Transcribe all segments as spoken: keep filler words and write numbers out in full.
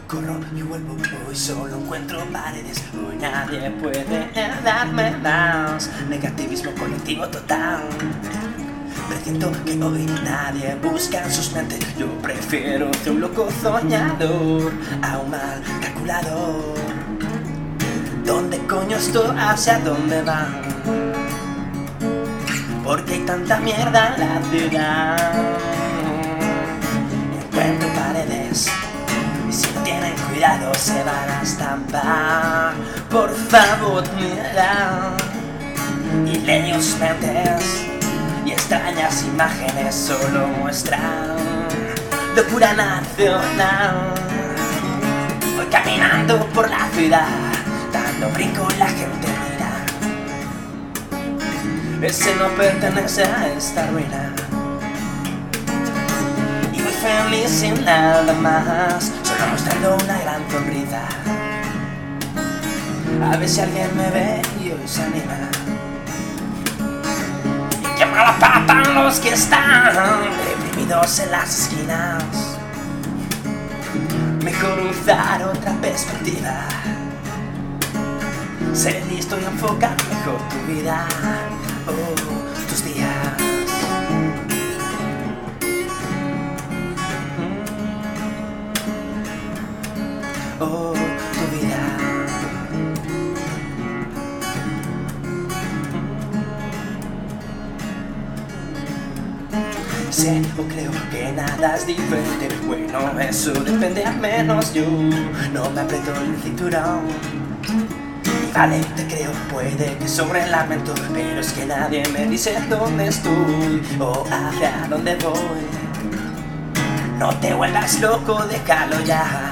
Corro y vuelvo, hoy solo encuentro paredes. Hoy nadie puede darme más. Negativismo colectivo total. Presiento que hoy nadie busca en sus mentes. Yo prefiero ser un loco soñador a un mal calculador. ¿Dónde coño estoy? ¿Hacia dónde van? Porque hay tanta mierda en la ciudad. Encuentro paredes y si no tienen cuidado se van a estampar. Por favor mira y lee sus mentes. Y extrañas imágenes solo muestran locura nacional. Voy caminando por la ciudad, dando brinco y la gente mira. Ese no pertenece a esta ruina. Y voy feliz sin nada más, solo mostrando una gran sonrisa. A ver si alguien me ve y hoy se anima. ¡Qué mala pata los que están deprimidos en las esquinas! Mejor usar otra perspectiva. Sé listo y enfoca mejor tu vida o oh, tus días. Oh, tu vida. Sé o creo que nada es diferente. Bueno, eso depende, al menos yo no me aprieto el cinturón. Y vale, te creo, puede que sobre el lamento, pero es que nadie me dice dónde estoy o hacia dónde voy. No te vuelvas loco, déjalo ya.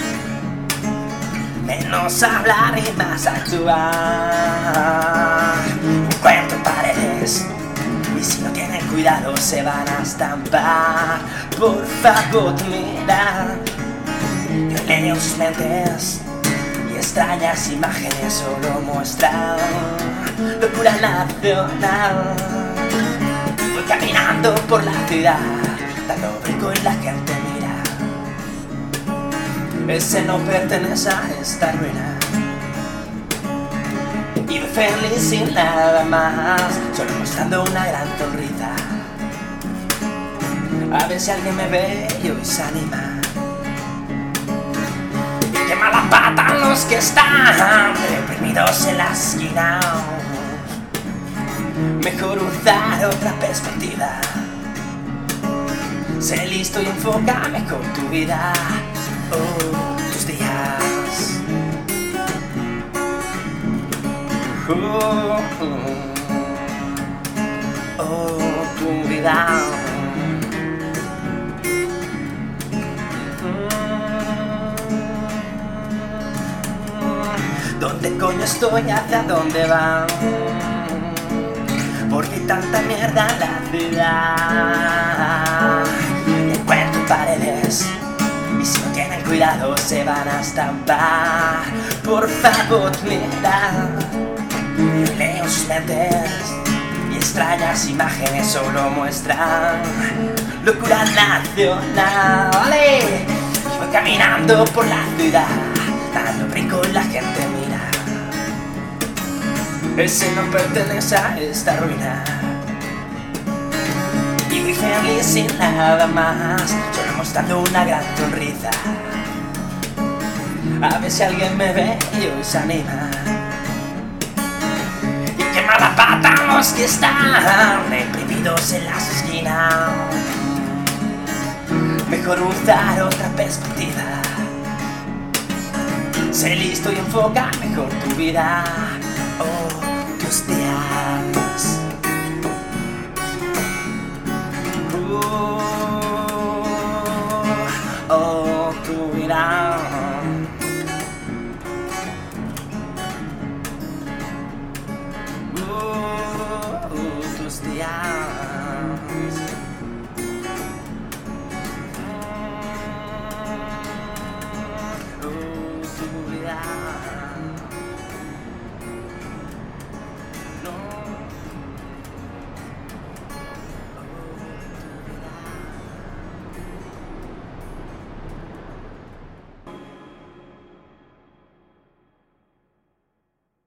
Menos hablar y más actuar. Encuentro paredes y si no tienen cuidado se van a estampar. Por favor mira, yo leo sus mentes y extrañas imágenes solo muestran locura nacional. Voy caminando por la ciudad, dando brinco y la gente mira. Ese no pertenece a esta ruina. Y voy feliz sin nada más, solo mostrando una gran sonrisa. A ver si alguien me ve y hoy se anima. Y qué mala pata los que están deprimidos en la esquina. Mejor usar otra perspectiva. Sé listo y enfoca mejor tu vida o tus días. Oh, oh, oh, tu vida. ¿Dónde coño estoy? ¿Hacia dónde van? Porque hay tanta mierda en la ciudad. Encuentro paredes y si no tienen cuidado se van a estampar. Por favor mira, yo leo sus mentes y extrañas imágenes solo muestran locura nacional. ¡Vale! Y voy caminando por la ciudad, dando brinco y la gente mira. Ese no pertenece a esta ruina. Y voy feliz sin nada más, solo mostrando una gran sonrisa. A ver si alguien me ve y hoy se anima. Y qué mala pata los que están deprimidos en las esquinas. Mejor usar otra perspectiva. Sé listo y enfoca mejor tu vida o tus días. Oh, oh, tu vida. Oh, oh, tus días. Oh, tu vida.